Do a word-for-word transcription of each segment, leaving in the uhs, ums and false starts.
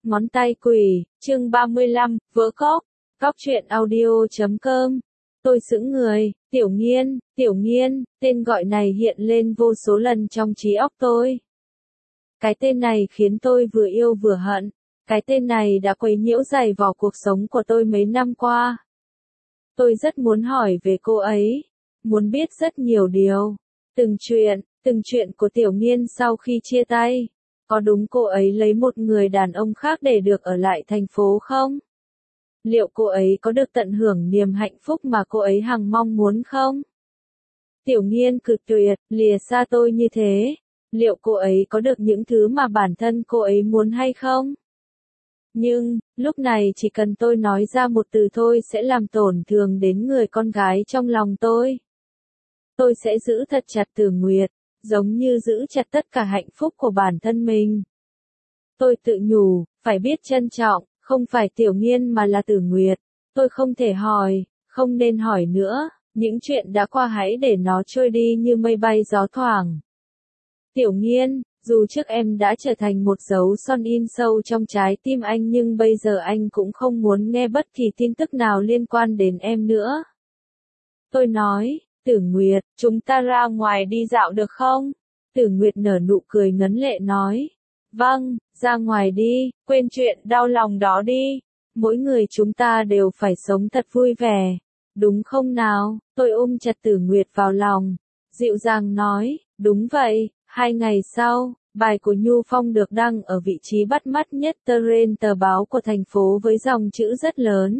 Ngón tay quỷ, chương ba mươi lăm, vỡ cóc, cóc truyện audio chấm com. Tôi sững người, Tiểu Nghiên, Tiểu Nghiên, tên gọi này hiện lên vô số lần trong trí óc tôi. Cái tên này khiến tôi vừa yêu vừa hận, cái tên này đã quấy nhiễu dày vò cuộc sống của tôi mấy năm qua. Tôi rất muốn hỏi về cô ấy, muốn biết rất nhiều điều, từng chuyện, từng chuyện của Tiểu Nghiên sau khi chia tay. Có đúng cô ấy lấy một người đàn ông khác để được ở lại thành phố không? Liệu cô ấy có được tận hưởng niềm hạnh phúc mà cô ấy hằng mong muốn không? Tiểu Nghiên cực tuyệt, lìa xa tôi như thế. Liệu cô ấy có được những thứ mà bản thân cô ấy muốn hay không? Nhưng, lúc này chỉ cần tôi nói ra một từ thôi sẽ làm tổn thương đến người con gái trong lòng tôi. Tôi sẽ giữ thật chặt Tử Nguyệt, giống như giữ chặt tất cả hạnh phúc của bản thân mình. Tôi tự nhủ, phải biết trân trọng, không phải Tiểu Nghiên mà là Tử Nguyệt. Tôi không thể hỏi, không nên hỏi nữa, những chuyện đã qua hãy để nó trôi đi như mây bay gió thoảng. Tiểu Nghiên, dù trước em đã trở thành một dấu son in sâu trong trái tim anh nhưng bây giờ anh cũng không muốn nghe bất kỳ tin tức nào liên quan đến em nữa. Tôi nói, Tử Nguyệt, chúng ta ra ngoài đi dạo được không? Tử Nguyệt nở nụ cười ngấn lệ nói. Vâng, ra ngoài đi, quên chuyện đau lòng đó đi. Mỗi người chúng ta đều phải sống thật vui vẻ. Đúng không nào? Tôi ôm chặt Tử Nguyệt vào lòng. Dịu dàng nói, đúng vậy. Hai ngày sau, bài của Nhu Phong được đăng ở vị trí bắt mắt nhất trên tờ báo của thành phố với dòng chữ rất lớn.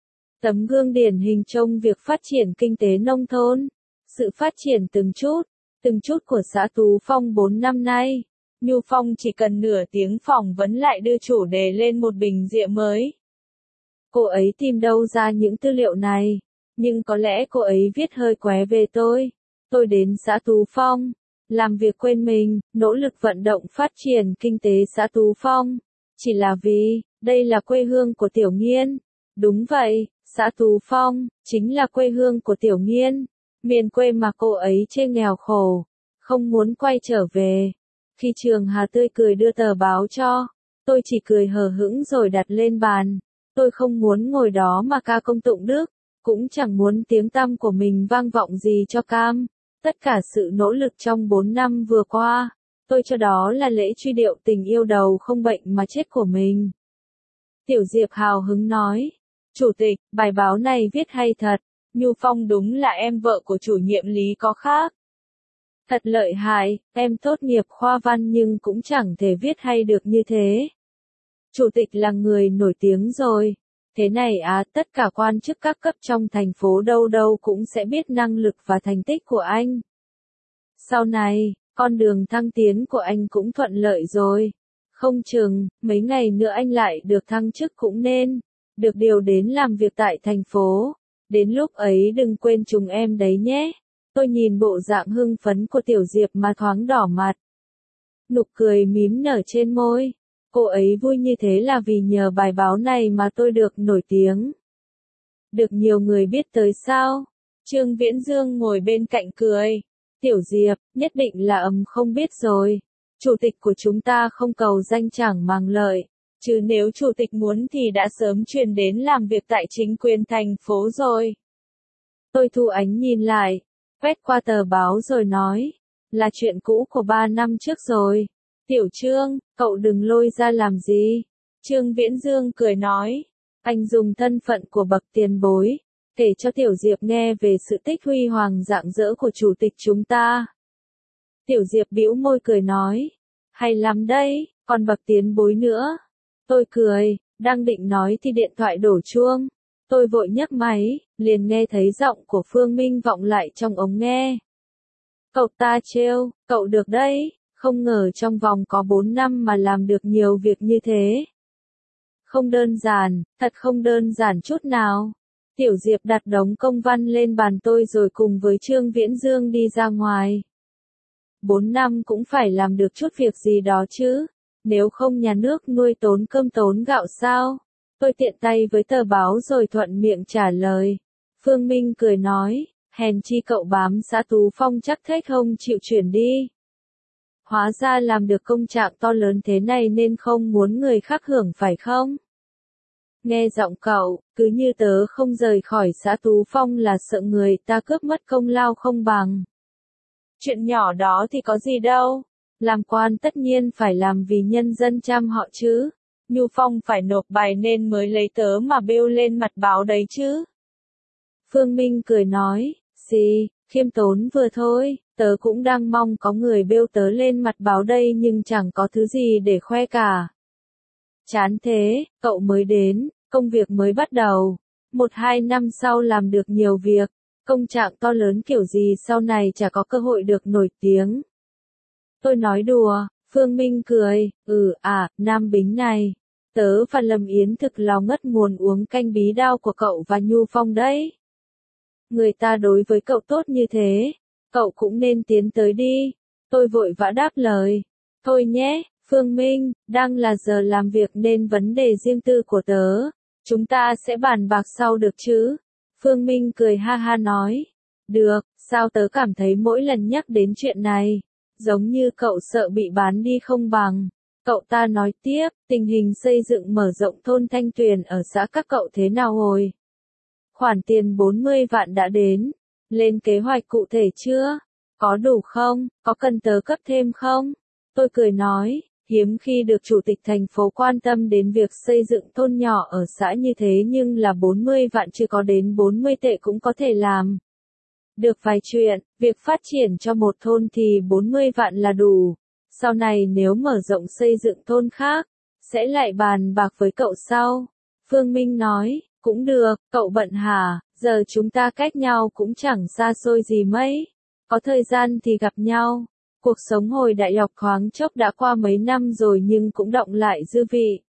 Tấm gương điển hình trong việc phát triển kinh tế nông thôn. Sự phát triển từng chút, từng chút của xã Tú Phong bốn năm nay. Nhu Phong chỉ cần nửa tiếng phỏng vấn lại đưa chủ đề lên một bình rượu mới. Cô ấy tìm đâu ra những tư liệu này, nhưng có lẽ cô ấy viết hơi qué về tôi. Tôi đến xã Tú Phong, làm việc quên mình, nỗ lực vận động phát triển kinh tế xã Tú Phong. Chỉ là vì, đây là quê hương của Tiểu Nghiên. Đúng vậy, xã Tú Phong, chính là quê hương của Tiểu Nghiên. Miền quê mà cô ấy chê nghèo khổ, không muốn quay trở về. Khi Trường Hà tươi cười đưa tờ báo cho, tôi chỉ cười hờ hững rồi đặt lên bàn. Tôi không muốn ngồi đó mà ca công tụng đức, cũng chẳng muốn tiếng tăm của mình vang vọng gì cho cam. Tất cả sự nỗ lực trong bốn năm vừa qua, tôi cho đó là lễ truy điệu tình yêu đầu không bệnh mà chết của mình. Tiểu Diệp hào hứng nói, Chủ tịch, bài báo này viết hay thật. Nhu Phong đúng là em vợ của chủ nhiệm Lý có khác. Thật lợi hại, em tốt nghiệp khoa văn nhưng cũng chẳng thể viết hay được như thế. Chủ tịch là người nổi tiếng rồi. Thế này á, tất cả quan chức các cấp trong thành phố đâu đâu cũng sẽ biết năng lực và thành tích của anh. Sau này, con đường thăng tiến của anh cũng thuận lợi rồi. Không chừng, mấy ngày nữa anh lại được thăng chức cũng nên. Được điều đến làm việc tại thành phố. Đến lúc ấy đừng quên chúng em đấy nhé. Tôi nhìn bộ dạng hưng phấn của Tiểu Diệp mà thoáng đỏ mặt. Nụ cười mím nở trên môi. Cô ấy vui như thế là vì nhờ bài báo này mà tôi được nổi tiếng. Được nhiều người biết tới sao? Trương Viễn Dương ngồi bên cạnh cười. Tiểu Diệp, nhất định là ầm không biết rồi. Chủ tịch của chúng ta không cầu danh chẳng màng lợi. Chứ nếu chủ tịch muốn thì đã sớm truyền đến làm việc tại chính quyền thành phố rồi. Tôi thu ánh nhìn lại, quét qua tờ báo rồi nói, là chuyện cũ của ba năm trước rồi. Tiểu Trương, cậu đừng lôi ra làm gì. Trương Viễn Dương cười nói, anh dùng thân phận của bậc tiền bối, kể cho Tiểu Diệp nghe về sự tích huy hoàng rạng rỡ của chủ tịch chúng ta. Tiểu Diệp bĩu môi cười nói, hay lắm đấy, còn bậc tiền bối nữa. Tôi cười, đang định nói thì điện thoại đổ chuông. Tôi vội nhấc máy, liền nghe thấy giọng của Phương Minh vọng lại trong ống nghe. Cậu ta trêu, cậu được đấy, không ngờ trong vòng có bốn năm mà làm được nhiều việc như thế. Không đơn giản, thật không đơn giản chút nào. Tiểu Diệp đặt đống công văn lên bàn tôi rồi cùng với Trương Viễn Dương đi ra ngoài. Bốn năm cũng phải làm được chút việc gì đó chứ. Nếu không nhà nước nuôi tốn cơm tốn gạo sao? Tôi tiện tay với tờ báo rồi thuận miệng trả lời. Phương Minh cười nói, hèn chi cậu bám xã Tú Phong chắc thích không chịu chuyển đi. Hóa ra làm được công trạng to lớn thế này nên không muốn người khác hưởng phải không? Nghe giọng cậu, cứ như tớ không rời khỏi xã Tú Phong là sợ người ta cướp mất công lao không bằng. Chuyện nhỏ đó thì có gì đâu. Làm quan tất nhiên phải làm vì nhân dân chăm họ chứ. Nhu Phong phải nộp bài nên mới lấy tớ mà bêu lên mặt báo đấy chứ. Phương Minh cười nói, gì, khiêm tốn vừa thôi, tớ cũng đang mong có người bêu tớ lên mặt báo đây nhưng chẳng có thứ gì để khoe cả. Chán thế, cậu mới đến, công việc mới bắt đầu. Một hai năm sau làm được nhiều việc, công trạng to lớn kiểu gì sau này chả có cơ hội được nổi tiếng. Tôi nói đùa, Phương Minh cười, ừ à, Nam Bính này. Tớ và Lâm Yến thực lòng ngất ngùn uống canh bí đao của cậu và Nhu Phong đấy. Người ta đối với cậu tốt như thế, cậu cũng nên tiến tới đi. Tôi vội vã đáp lời. Thôi nhé, Phương Minh, đang là giờ làm việc nên vấn đề riêng tư của tớ. Chúng ta sẽ bàn bạc sau được chứ? Phương Minh cười ha ha nói. Được, sao tớ cảm thấy mỗi lần nhắc đến chuyện này, giống như cậu sợ bị bán đi không bằng. Cậu ta nói tiếp, tình hình xây dựng mở rộng thôn Thanh Tuyền ở xã các cậu thế nào rồi? Khoản tiền bốn mươi vạn đã đến. Lên kế hoạch cụ thể chưa? Có đủ không? Có cần tớ cấp thêm không? Tôi cười nói, hiếm khi được chủ tịch thành phố quan tâm đến việc xây dựng thôn nhỏ ở xã như thế nhưng là bốn mươi vạn chưa có đến bốn mươi tệ cũng có thể làm. Được vài chuyện, việc phát triển cho một thôn thì bốn mươi vạn là đủ. Sau này nếu mở rộng xây dựng thôn khác, sẽ lại bàn bạc với cậu sau. Phương Minh nói, cũng được, cậu bận hả, giờ chúng ta cách nhau cũng chẳng xa xôi gì mấy. Có thời gian thì gặp nhau. Cuộc sống hồi đại học thoáng chốc đã qua mấy năm rồi nhưng cũng đọng lại dư vị.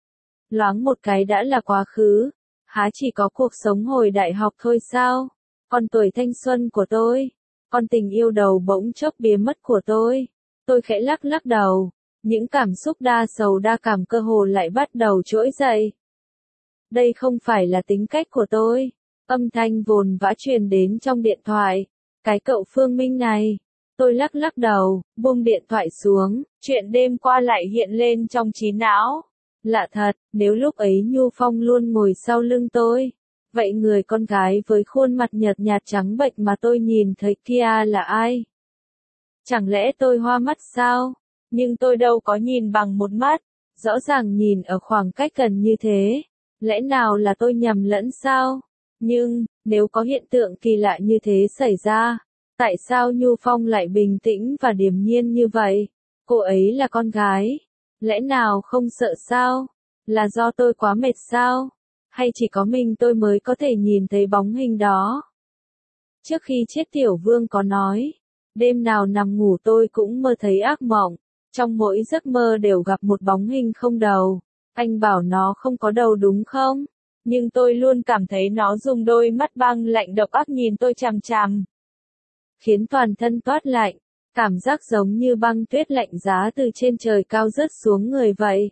Loáng một cái đã là quá khứ, há chỉ có cuộc sống hồi đại học thôi sao? Còn tuổi thanh xuân của tôi, còn tình yêu đầu bỗng chốc biến mất của tôi. Tôi khẽ lắc lắc đầu, những cảm xúc đa sầu đa cảm cơ hồ lại bắt đầu trỗi dậy. Đây không phải là tính cách của tôi. Âm thanh vồn vã truyền đến trong điện thoại. Cái cậu Phương Minh này. Tôi lắc lắc đầu, buông điện thoại xuống, chuyện đêm qua lại hiện lên trong trí não. Lạ thật, nếu lúc ấy Nhu Phong luôn ngồi sau lưng tôi, vậy người con gái với khuôn mặt nhợt nhạt trắng bệch mà tôi nhìn thấy kia là ai? Chẳng lẽ tôi hoa mắt sao? Nhưng tôi đâu có nhìn bằng một mắt, rõ ràng nhìn ở khoảng cách gần như thế. Lẽ nào là tôi nhầm lẫn sao? Nhưng, nếu có hiện tượng kỳ lạ như thế xảy ra, tại sao Nhu Phong lại bình tĩnh và điềm nhiên như vậy? Cô ấy là con gái. Lẽ nào không sợ sao? Là do tôi quá mệt sao? Hay chỉ có mình tôi mới có thể nhìn thấy bóng hình đó? Trước khi chết Tiểu Vương có nói, đêm nào nằm ngủ tôi cũng mơ thấy ác mộng. Trong mỗi giấc mơ đều gặp một bóng hình không đầu. Anh bảo nó không có đầu đúng không? Nhưng tôi luôn cảm thấy nó dùng đôi mắt băng lạnh độc ác nhìn tôi chằm chằm. Khiến toàn thân toát lạnh, cảm giác giống như băng tuyết lạnh giá từ trên trời cao rớt xuống người vậy.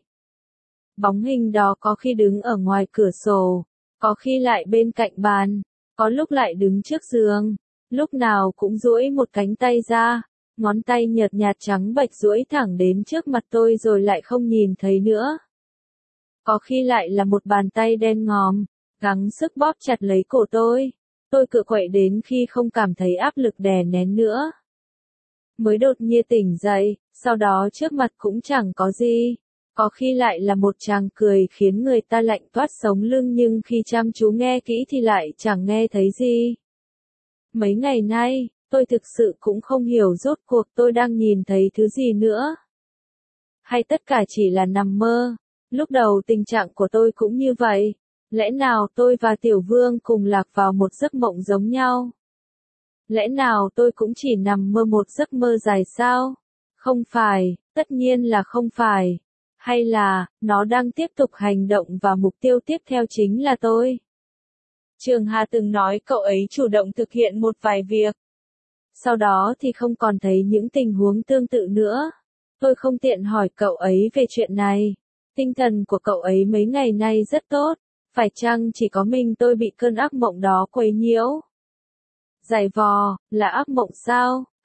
Bóng hình đó có khi đứng ở ngoài cửa sổ, có khi lại bên cạnh bàn, có lúc lại đứng trước giường, lúc nào cũng duỗi một cánh tay ra, ngón tay nhợt nhạt trắng bệch duỗi thẳng đến trước mặt tôi rồi lại không nhìn thấy nữa. Có khi lại là một bàn tay đen ngòm, gắng sức bóp chặt lấy cổ tôi. Tôi cựa quậy đến khi không cảm thấy áp lực đè nén nữa. Mới đột nhiên tỉnh dậy, sau đó trước mặt cũng chẳng có gì. Có khi lại là một tràng cười khiến người ta lạnh toát sống lưng nhưng khi chăm chú nghe kỹ thì lại chẳng nghe thấy gì. Mấy ngày nay, tôi thực sự cũng không hiểu rốt cuộc tôi đang nhìn thấy thứ gì nữa. Hay tất cả chỉ là nằm mơ. Lúc đầu tình trạng của tôi cũng như vậy. Lẽ nào tôi và Tiểu Vương cùng lạc vào một giấc mộng giống nhau? Lẽ nào tôi cũng chỉ nằm mơ một giấc mơ dài sao? Không phải, tất nhiên là không phải. Hay là, nó đang tiếp tục hành động và mục tiêu tiếp theo chính là tôi? Trường Hà từng nói cậu ấy chủ động thực hiện một vài việc. Sau đó thì không còn thấy những tình huống tương tự nữa. Tôi không tiện hỏi cậu ấy về chuyện này. Tinh thần của cậu ấy mấy ngày nay rất tốt. Phải chăng chỉ có mình tôi bị cơn ác mộng đó quấy nhiễu? Giày vò, là ác mộng sao?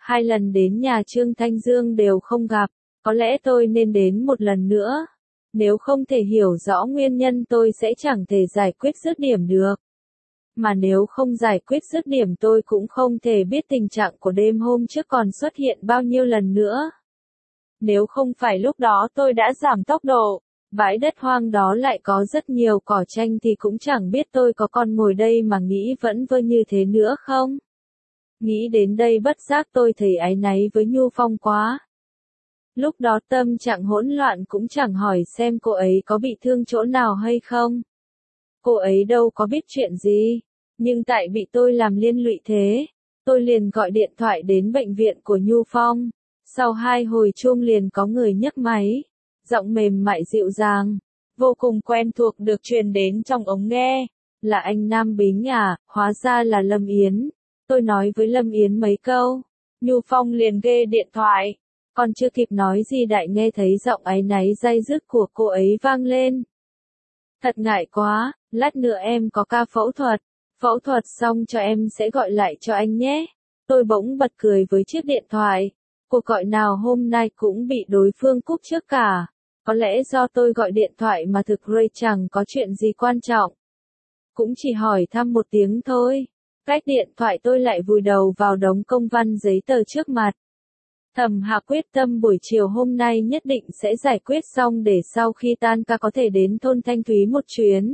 Hai lần đến nhà Trương Thanh Dương đều không gặp, có lẽ tôi nên đến một lần nữa. Nếu không thể hiểu rõ nguyên nhân tôi sẽ chẳng thể giải quyết dứt điểm được. Mà nếu không giải quyết dứt điểm tôi cũng không thể biết tình trạng của đêm hôm trước còn xuất hiện bao nhiêu lần nữa. Nếu không phải lúc đó tôi đã giảm tốc độ, bãi đất hoang đó lại có rất nhiều cỏ tranh thì cũng chẳng biết tôi có còn ngồi đây mà nghĩ vẫn vơ như thế nữa không. Nghĩ đến đây bất giác tôi thấy áy náy với Nhu Phong quá. Lúc đó tâm trạng hỗn loạn cũng chẳng hỏi xem cô ấy có bị thương chỗ nào hay không. Cô ấy đâu có biết chuyện gì, nhưng tại bị tôi làm liên lụy thế, tôi liền gọi điện thoại đến bệnh viện của Nhu Phong. Sau hai hồi chuông liền có người nhấc máy, giọng mềm mại dịu dàng, vô cùng quen thuộc được truyền đến trong ống nghe. Là anh Nam Bính à, hóa ra là Lâm Yến. Tôi nói với Lâm Yến mấy câu, Nhu Phong liền ghê điện thoại. Còn chưa kịp nói gì đại nghe thấy giọng áy náy day dứt của cô ấy vang lên. Thật ngại quá, lát nữa em có ca phẫu thuật. Phẫu thuật xong cho em sẽ gọi lại cho anh nhé. Tôi bỗng bật cười với chiếc điện thoại. Cuộc gọi nào hôm nay cũng bị đối phương cúp trước cả. Có lẽ do tôi gọi điện thoại mà thực Ray chẳng có chuyện gì quan trọng. Cũng chỉ hỏi thăm một tiếng thôi. Cách điện thoại tôi lại vùi đầu vào đống công văn giấy tờ trước mặt. Thầm hạ quyết tâm buổi chiều hôm nay nhất định sẽ giải quyết xong để sau khi tan ca có thể đến thôn Thanh Thúy một chuyến.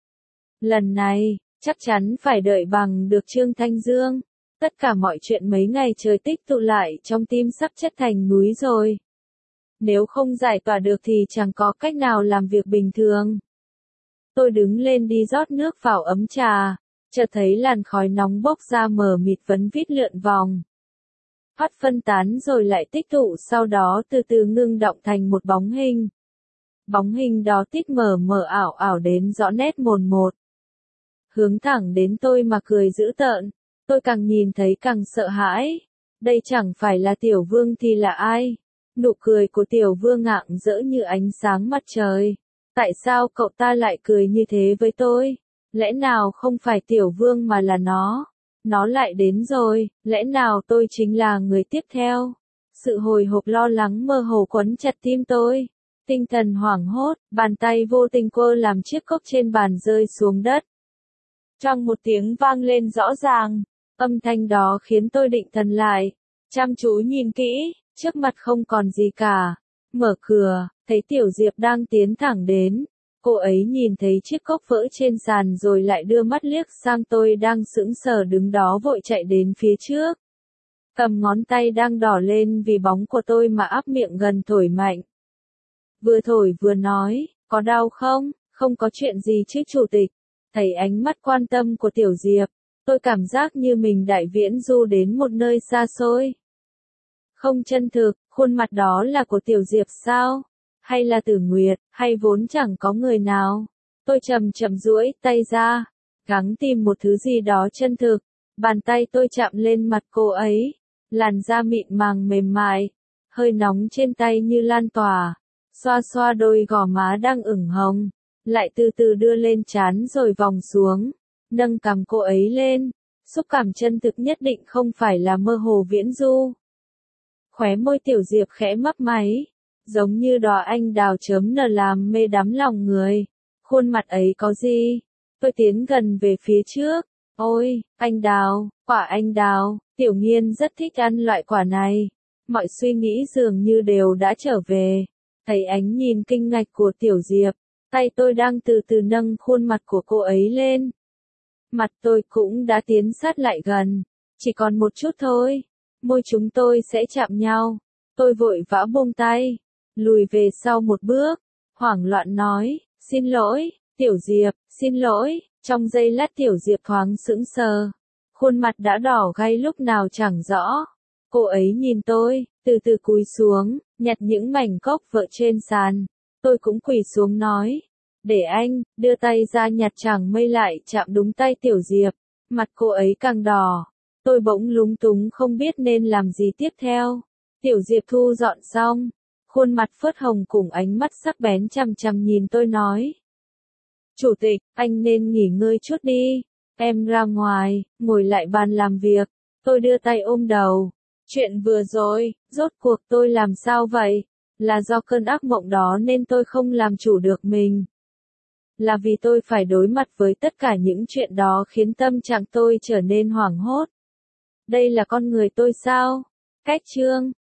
Lần này, chắc chắn phải đợi bằng được Trương Thanh Dương. Tất cả mọi chuyện mấy ngày trời tích tụ lại trong tim sắp chất thành núi rồi. Nếu không giải tỏa được thì chẳng có cách nào làm việc bình thường. Tôi đứng lên đi rót nước vào ấm trà, chợt thấy làn khói nóng bốc ra mờ mịt vấn vít lượn vòng. Phát phân tán rồi lại tích tụ sau đó từ từ ngưng động thành một bóng hình. Bóng hình đó tít mờ mờ ảo ảo đến rõ nét mồn một. Hướng thẳng đến tôi mà cười dữ tợn, tôi càng nhìn thấy càng sợ hãi. Đây chẳng phải là Tiểu Vương thì là ai? Nụ cười của Tiểu Vương ngạng rỡ như ánh sáng mặt trời. Tại sao cậu ta lại cười như thế với tôi? Lẽ nào không phải Tiểu Vương mà là nó? Nó lại đến rồi, lẽ nào tôi chính là người tiếp theo? Sự hồi hộp lo lắng mơ hồ quấn chặt tim tôi. Tinh thần hoảng hốt, bàn tay vô tình quơ làm chiếc cốc trên bàn rơi xuống đất. Trong một tiếng vang lên rõ ràng, âm thanh đó khiến tôi định thần lại. Chăm chú nhìn kỹ, trước mặt không còn gì cả. Mở cửa, thấy Tiểu Diệp đang tiến thẳng đến. Cô ấy nhìn thấy chiếc cốc vỡ trên sàn rồi lại đưa mắt liếc sang tôi đang sững sờ đứng đó vội chạy đến phía trước. Cầm ngón tay đang đỏ lên vì bóng của tôi mà áp miệng gần thổi mạnh. Vừa thổi vừa nói, có đau không? Không có chuyện gì chứ chủ tịch. Thấy ánh mắt quan tâm của Tiểu Diệp, tôi cảm giác như mình đại viễn du đến một nơi xa xôi. Không chân thực, khuôn mặt đó là của Tiểu Diệp sao? Hay là Tử Nguyệt, hay vốn chẳng có người nào? Tôi chậm chậm duỗi tay ra, gắng tìm một thứ gì đó chân thực. Bàn tay tôi chạm lên mặt cô ấy, làn da mịn màng mềm mại, hơi nóng trên tay như lan tỏa, xoa xoa đôi gò má đang ửng hồng, lại từ từ đưa lên trán rồi vòng xuống, nâng cằm cô ấy lên, xúc cảm chân thực nhất định không phải là mơ hồ viễn du. Khóe môi Tiểu Diệp khẽ mấp máy, giống như đóa anh đào chớm nở làm mê đắm lòng người. Khuôn mặt ấy có gì? Tôi tiến gần về phía trước. Ôi, anh đào, quả anh đào, Tiểu Nghiên rất thích ăn loại quả này. Mọi suy nghĩ dường như đều đã trở về. Thấy ánh nhìn kinh ngạc của Tiểu Diệp, tay tôi đang từ từ nâng khuôn mặt của cô ấy lên. Mặt tôi cũng đã tiến sát lại gần, chỉ còn một chút thôi, môi chúng tôi sẽ chạm nhau. Tôi vội vã buông tay, lùi về sau một bước, hoảng loạn nói, xin lỗi, Tiểu Diệp, xin lỗi. Trong giây lát Tiểu Diệp thoáng sững sờ, khuôn mặt đã đỏ gay lúc nào chẳng rõ. Cô ấy nhìn tôi, từ từ cúi xuống, nhặt những mảnh cốc vỡ trên sàn. Tôi cũng quỳ xuống nói, để anh, đưa tay ra nhặt chẳng mây lại chạm đúng tay Tiểu Diệp. Mặt cô ấy càng đỏ, tôi bỗng lúng túng không biết nên làm gì tiếp theo. Tiểu Diệp thu dọn xong, khuôn mặt phớt hồng cùng ánh mắt sắc bén chằm chằm nhìn tôi nói. Chủ tịch, anh nên nghỉ ngơi chút đi. Em ra ngoài, ngồi lại bàn làm việc. Tôi đưa tay ôm đầu. Chuyện vừa rồi, rốt cuộc tôi làm sao vậy? Là do cơn ác mộng đó nên tôi không làm chủ được mình. Là vì tôi phải đối mặt với tất cả những chuyện đó khiến tâm trạng tôi trở nên hoảng hốt. Đây là con người tôi sao? Cách chương